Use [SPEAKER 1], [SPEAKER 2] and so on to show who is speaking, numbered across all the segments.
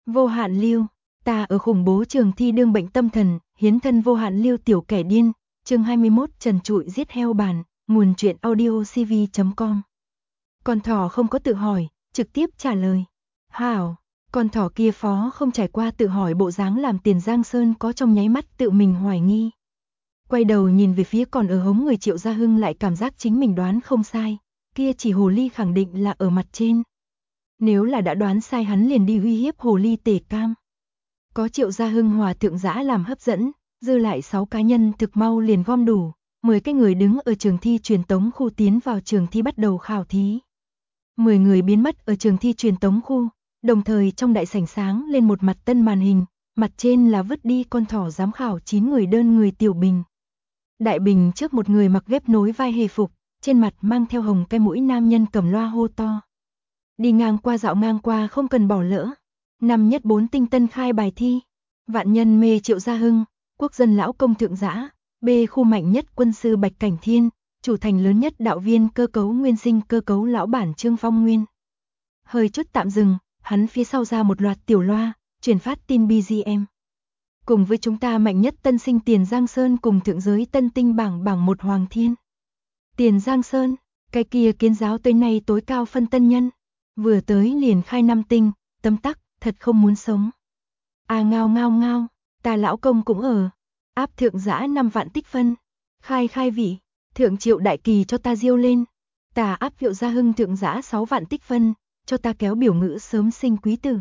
[SPEAKER 1] Vô hạn lưu, ta ở khủng bố trường thi đương bệnh tâm thần, hiến thân vô hạn lưu tiểu kẻ điên, chương 21 trần trụi giết heo bàn, nguồn truyện audio cv.com. Con thỏ không có tự hỏi, trực tiếp trả lời. Hảo, con thỏ kia phó không trải qua tự hỏi bộ dáng làm Tiền Giang Sơn có trong nháy mắt tự mình hoài nghi. Quay đầu nhìn về phía còn ở hống người Triệu Gia Hưng lại cảm giác chính mình đoán không sai, kia chỉ hồ ly khẳng định là ở mặt trên. Nếu là đã đoán sai hắn liền đi uy hiếp hồ ly Tề Cam. Có Triệu Gia Hưng hòa thượng giã làm hấp dẫn, dư lại 6 cá nhân thực mau liền gom đủ, 10 cái người đứng ở trường thi truyền tống khu tiến vào trường thi bắt đầu khảo thí. 10 người biến mất ở trường thi truyền tống khu, đồng thời trong đại sảnh sáng lên một mặt tân màn hình, mặt trên là vứt đi con thỏ giám khảo 9 người đơn người tiểu bình. Đại bình trước một người mặc ghép nối vai hề phục, trên mặt mang theo hồng cái mũi nam nhân cầm loa hô to. Đi ngang qua dạo ngang qua không cần bỏ lỡ. Năm nhất 4 tinh tân khai bài thi. Vạn nhân mê Triệu Gia Hưng, quốc dân lão công thượng giã, B khu mạnh nhất quân sư Bạch Cảnh Thiên, chủ thành lớn nhất đạo viên cơ cấu nguyên sinh cơ cấu lão bản Trương Phong Nguyên. Hơi chút tạm dừng, hắn phía sau ra một loạt tiểu loa, truyền phát tin BGM. Cùng với chúng ta mạnh nhất tân sinh Tiền Giang Sơn cùng thượng giới tân tinh bảng một Hoàng Thiên. Tiền Giang Sơn, cái kia kiến giáo tới nay tối cao phân tân nhân. Vừa tới liền khai 5 tinh, tấm tắc, thật không muốn sống. À ngao ngao ngao, ta lão công cũng ở. Áp thượng giã 5 vạn tích phân. Khai vị, thượng Triệu đại kỳ cho ta diêu lên. Ta áp Triệu Gia Hưng thượng giã 6 vạn tích phân, cho ta kéo biểu ngữ sớm sinh quý tử.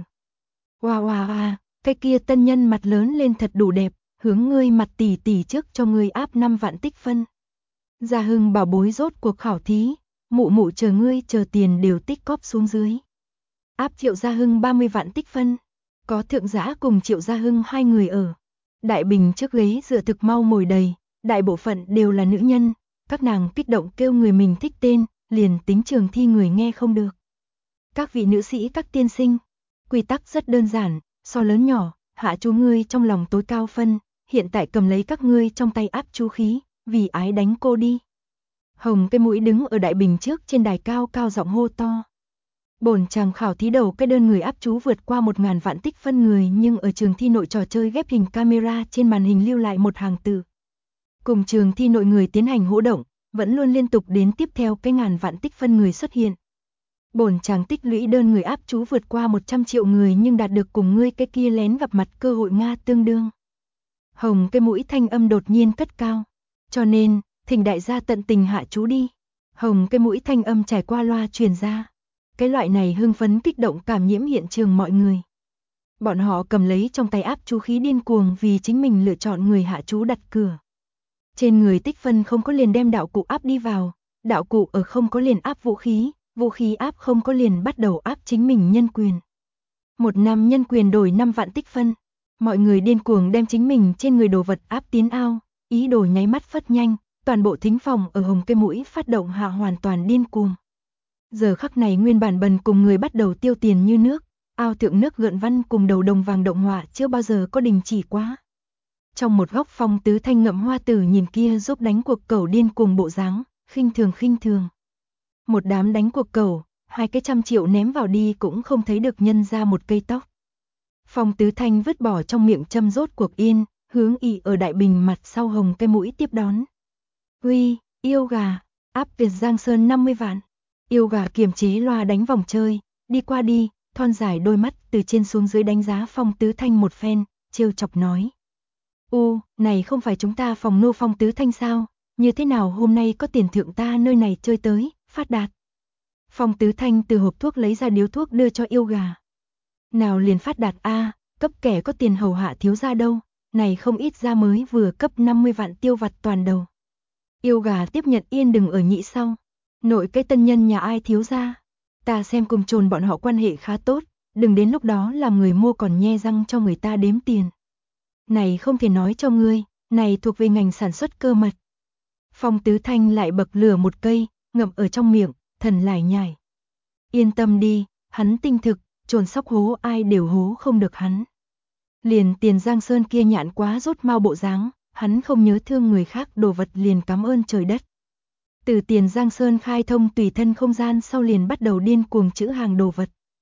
[SPEAKER 1] Wow, cái kia tân nhân mặt lớn lên thật đủ đẹp, hướng ngươi mặt tỷ tỷ trước cho ngươi áp 5 vạn tích phân. Gia Hưng bảo bối rốt cuộc khảo thí, mụ chờ ngươi chờ tiền đều tích cóp xuống dưới. Áp Triệu Gia Hưng 30 vạn tích phân, có thượng giã cùng Triệu Gia Hưng 2 người ở. Đại bình trước ghế dựa thực mau ngồi đầy, đại bộ phận đều là nữ nhân, các nàng kích động kêu người mình thích tên, liền tính trường thi người nghe không được. Các vị nữ sĩ các tiên sinh, quy tắc rất đơn giản, so lớn nhỏ, hạ chú ngươi trong lòng tối cao phân, hiện tại cầm lấy các ngươi trong tay áp chú khí, vì ái đánh cô đi. Hồng cái mũi đứng ở đại bình trước trên đài cao cao giọng hô to. Bổn chàng khảo thí đầu cái đơn người áp chú vượt qua 1000 vạn tích phân người nhưng ở trường thi nội trò chơi ghép hình camera trên màn hình lưu lại một hàng từ. Cùng trường thi nội người tiến hành hỗ động, vẫn luôn liên tục đến tiếp theo cái ngàn vạn tích phân người xuất hiện. Bổn chàng tích lũy đơn người áp chú vượt qua 100 triệu người nhưng đạt được cùng ngươi cái kia lén gặp mặt cơ hội Nga tương đương. Hồng cái mũi thanh âm đột nhiên cất cao. Cho nên, thỉnh đại gia tận tình hạ chú đi. Hồng cái mũi thanh âm trải qua loa truyền ra. Cái loại này hưng phấn kích động cảm nhiễm hiện trường mọi người. Bọn họ cầm lấy trong tay áp chú khí điên cuồng vì chính mình lựa chọn người hạ chú đặt cửa. Trên người tích phân không có liền đem đạo cụ áp đi vào, đạo cụ ở không có liền áp vũ khí áp không có liền bắt đầu áp chính mình nhân quyền. Một năm nhân quyền đổi 5 vạn tích phân, mọi người điên cuồng đem chính mình trên người đồ vật áp tiến ao, ý đồ nháy mắt phất nhanh, toàn bộ thính phòng ở hồng cái mũi phát động hạ hoàn toàn điên cuồng. Giờ khắc này nguyên bản bần cùng người bắt đầu tiêu tiền như nước, ao thượng nước gợn văn cùng đầu đồng vàng động họa chưa bao giờ có đình chỉ quá. Trong một góc Phong Tứ Thanh ngậm hoa tử nhìn kia giúp đánh cuộc cẩu điên cuồng bộ dáng, khinh thường. Một đám đánh cuộc cẩu, 2 cái 100 triệu ném vào đi cũng không thấy được nhân ra một cây tóc. Phong Tứ Thanh vứt bỏ trong miệng châm rốt cuộc yên, hướng ị ở đại bình mặt sau hồng cái mũi tiếp đón. Uy, yêu gà, áp Việt Giang Sơn 50 vạn. Yêu gà kiềm chế loa đánh vòng chơi, đi qua đi, thon dài đôi mắt từ trên xuống dưới đánh giá Phong Tứ Thanh một phen, trêu chọc nói. Này không phải chúng ta phòng nô Phong Tứ Thanh sao, như thế nào hôm nay có tiền thượng ta nơi này chơi tới, phát đạt. Phong Tứ Thanh từ hộp thuốc lấy ra điếu thuốc đưa cho yêu gà. Nào liền phát đạt cấp kẻ có tiền hầu hạ thiếu gia đâu, này không ít ra mới vừa cấp 50 vạn tiêu vặt toàn đầu. Yêu gà tiếp nhận yên đừng ở nhị sau. Nội cái tân nhân nhà ai thiếu gia, ta xem cùng trồn bọn họ quan hệ khá tốt, đừng đến lúc đó làm người mua còn nhe răng cho người ta đếm tiền. Này không thể nói cho ngươi, này thuộc về ngành sản xuất cơ mật. Phong Tứ Thanh lại bậc lửa một cây, ngậm ở trong miệng, thần lải nhải. Yên tâm đi, hắn tinh thực, trồn sóc hố ai đều hố không được hắn. Liền Tiền Giang Sơn kia nhạn quá rốt mau bộ dáng, hắn không nhớ thương người khác đồ vật liền cảm ơn trời đất. Từ Tiền Giang Sơn khai thông tùy thân không gian sau liền bắt đầu điên cuồng chữ hàng đồ vật.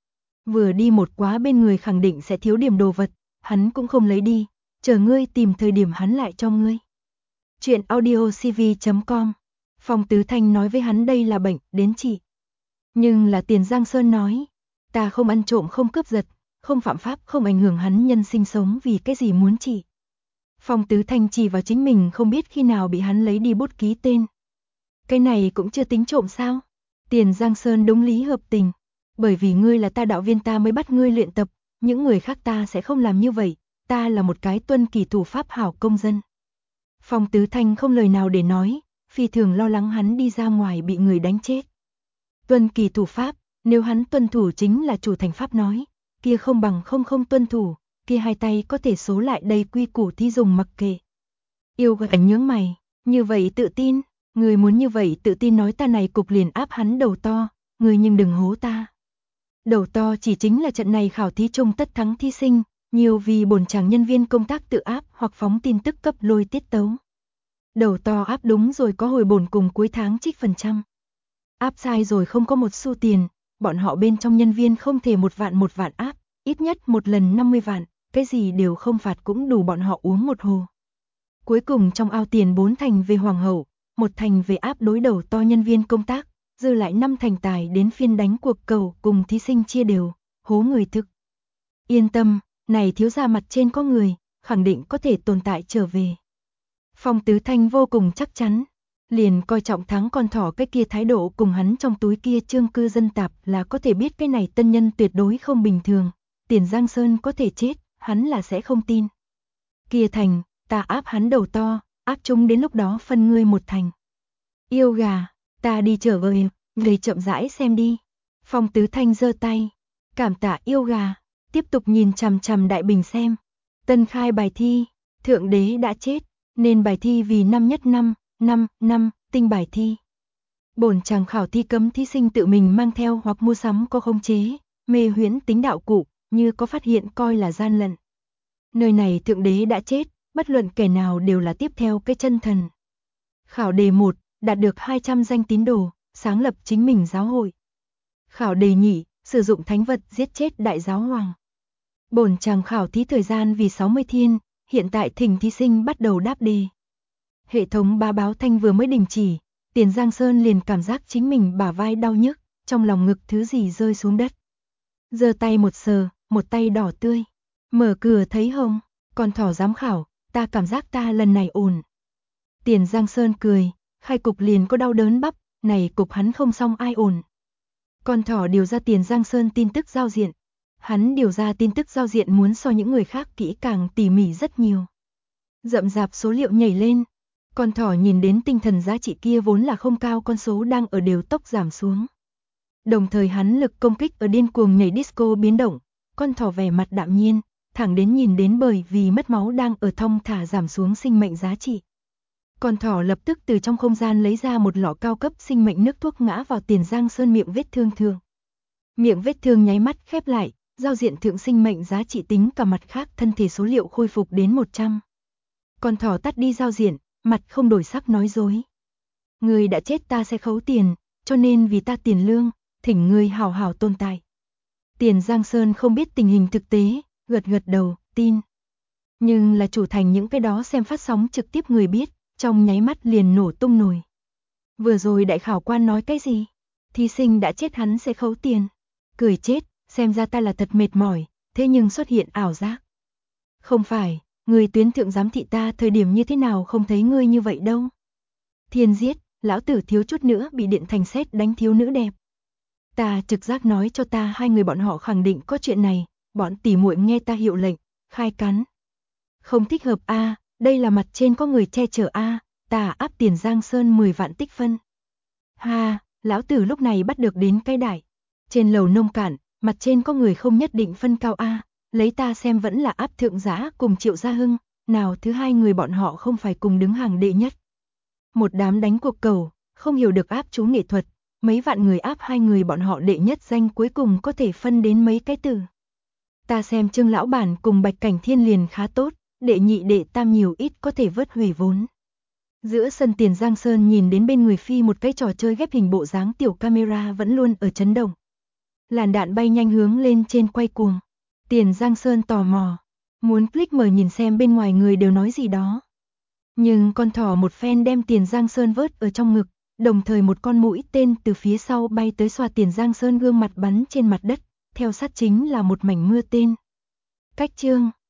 [SPEAKER 1] Vừa đi một quá bên người khẳng định sẽ thiếu điểm đồ vật, hắn cũng không lấy đi, chờ ngươi tìm thời điểm hắn lại cho ngươi. Chuyện audiocv.com. Phong Tứ Thanh nói với hắn đây là bệnh, đến trị. Nhưng là Tiền Giang Sơn nói, ta không ăn trộm không cướp giật, không phạm pháp không ảnh hưởng hắn nhân sinh sống vì cái gì muốn trị. Phong Tứ Thanh chỉ vào chính mình không biết khi nào bị hắn lấy đi bút ký tên. Cái này cũng chưa tính trộm sao? Tiền Giang Sơn đúng lý hợp tình. Bởi vì ngươi là ta đạo viên ta mới bắt ngươi luyện tập, những người khác ta sẽ không làm như vậy, ta là một cái tuân kỷ thủ pháp hảo công dân. Phong Tứ Thanh không lời nào để nói, phi thường lo lắng hắn đi ra ngoài bị người đánh chết. Tuân kỷ thủ pháp, nếu hắn tuân thủ chính là chủ thành pháp nói, kia không bằng không tuân thủ, kia hai tay có thể số lại đầy quy củ thi dùng mặc kệ. Yêu gật ảnh nhướng mày, như vậy tự tin, người muốn như vậy tự tin nói ta này cục liền áp hắn đầu to, người nhưng đừng hố ta. Đầu to chỉ chính là trận này khảo thí chung tất thắng thí sinh, nhiều vì bổn chàng nhân viên công tác tự áp hoặc phóng tin tức cấp lôi tiết tấu. Đầu to áp đúng rồi có hồi bổn cùng cuối tháng trích phần trăm. Áp sai rồi không có một xu tiền, bọn họ bên trong nhân viên không thể một vạn áp, ít nhất một lần 50 vạn, cái gì đều không phạt cũng đủ bọn họ uống một hồ. Cuối cùng trong ao tiền 4 thành về hoàng hậu, 1 thành về áp đối đầu to nhân viên công tác, dư lại 5 thành tài đến phiên đánh cuộc cầu cùng thí sinh chia đều, hố người thực. Yên tâm, này thiếu gia mặt trên có người, khẳng định có thể tồn tại trở về. Phong Tứ Thanh vô cùng chắc chắn, liền coi trọng thắng con thỏ cái kia thái độ cùng hắn trong túi kia trương cư dân tạp là có thể biết cái này tân nhân tuyệt đối không bình thường, Tiền Giang Sơn có thể chết, hắn là sẽ không tin. Kia thành, ta áp hắn đầu to, áp chúng đến lúc đó phân ngươi 1 thành. Yêu gà, ta đi trở về, người chậm rãi xem đi. Phong Tứ Thanh giơ tay, cảm tạ yêu gà, tiếp tục nhìn chằm chằm đại bình xem. Tân khai bài thi, thượng đế đã chết, nên bài thi vì năm nhất năm, tinh bài thi. Bổn chàng khảo thi cấm thí sinh tự mình mang theo hoặc mua sắm có khống chế, mê huyễn tính đạo cụ, như có phát hiện coi là gian lận. Nơi này thượng đế đã chết, bất luận kẻ nào đều là tiếp theo cái chân thần. Khảo đề 1, đạt được 200 danh tín đồ, sáng lập chính mình giáo hội. Khảo đề nhị, sử dụng thánh vật giết chết đại giáo hoàng. Bổn chàng khảo thí thời gian vì 60 thiên, hiện tại thỉnh thí sinh bắt đầu đáp đề. Hệ thống bá báo thanh vừa mới đình chỉ, Tiền Giang Sơn liền cảm giác chính mình bả vai đau nhức, trong lòng ngực thứ gì rơi xuống đất. Giơ tay một sờ, một tay đỏ tươi. Mở cửa thấy hồng, con thỏ giám khảo, ta cảm giác ta lần này ổn. Tiền Giang Sơn cười, khai cục liền có đau đớn bắp, này cục hắn không xong ai ổn. Con thỏ điều ra Tiền Giang Sơn tin tức giao diện. Hắn điều ra tin tức giao diện muốn so những người khác kỹ càng tỉ mỉ rất nhiều. Rậm rạp số liệu nhảy lên. Con thỏ nhìn đến tinh thần giá trị kia vốn là không cao con số đang ở đều tốc giảm xuống. Đồng thời hắn lực công kích ở điên cuồng nhảy disco biến động. Con thỏ vẻ mặt đạm nhiên, thẳng đến nhìn đến bởi vì mất máu đang ở thong thả giảm xuống sinh mệnh giá trị. Con thỏ lập tức từ trong không gian lấy ra một lọ cao cấp sinh mệnh nước thuốc ngã vào Tiền Giang Sơn miệng vết thương thường. Miệng vết thương nháy mắt khép lại, giao diện thượng sinh mệnh giá trị tính cả mặt khác thân thể số liệu khôi phục đến 100. Con thỏ tắt đi giao diện, mặt không đổi sắc nói dối. Người đã chết ta sẽ khấu tiền, cho nên vì ta tiền lương, thỉnh người hảo hảo tồn tại. Tiền Giang Sơn không biết tình hình thực tế, gật gật đầu, tin. Nhưng là chủ thành những cái đó xem phát sóng trực tiếp người biết, trong nháy mắt liền nổ tung nổi. Vừa rồi đại khảo quan nói cái gì? Thí sinh đã chết hắn sẽ khấu tiền. Cười chết, xem ra ta là thật mệt mỏi, thế nhưng xuất hiện ảo giác. Không phải, người tuyến thượng giám thị ta thời điểm như thế nào không thấy ngươi như vậy đâu. Thiên giết, lão tử thiếu chút nữa bị điện thành sét đánh thiếu nữ đẹp. Ta trực giác nói cho ta hai người bọn họ khẳng định có chuyện này, bọn tỉ muội nghe ta hiệu lệnh, khai cắn. Không thích hợp a, đây là mặt trên có người che chở a, ta áp Tiền Giang Sơn 10 vạn tích phân. Ha, lão tử lúc này bắt được đến cái đại. Trên lầu nông cạn, mặt trên có người không nhất định phân cao a, lấy ta xem vẫn là áp thượng giá cùng Triệu Gia Hưng, nào thứ hai người bọn họ không phải cùng đứng hàng đệ nhất. Một đám đánh cuộc cầu, không hiểu được áp chú nghệ thuật, mấy vạn người áp hai người bọn họ đệ nhất danh cuối cùng có thể phân đến mấy cái từ. Ta xem Trương lão bản cùng Bạch Cảnh Thiên liền khá tốt, đệ nhị đệ tam nhiều ít có thể vớt hủy vốn. Giữa sân Tiền Giang Sơn nhìn đến bên người phi một cái trò chơi ghép hình bộ dáng tiểu camera vẫn luôn ở chấn động. Làn đạn bay nhanh hướng lên trên quay cuồng. Tiền Giang Sơn tò mò, muốn click mở nhìn xem bên ngoài người đều nói gì đó. Nhưng con thỏ một phen đem Tiền Giang Sơn vớt ở trong ngực, đồng thời một con mũi tên từ phía sau bay tới xoa Tiền Giang Sơn gương mặt bắn trên mặt đất, theo sát chính là một mảnh mưa tên. Cách chương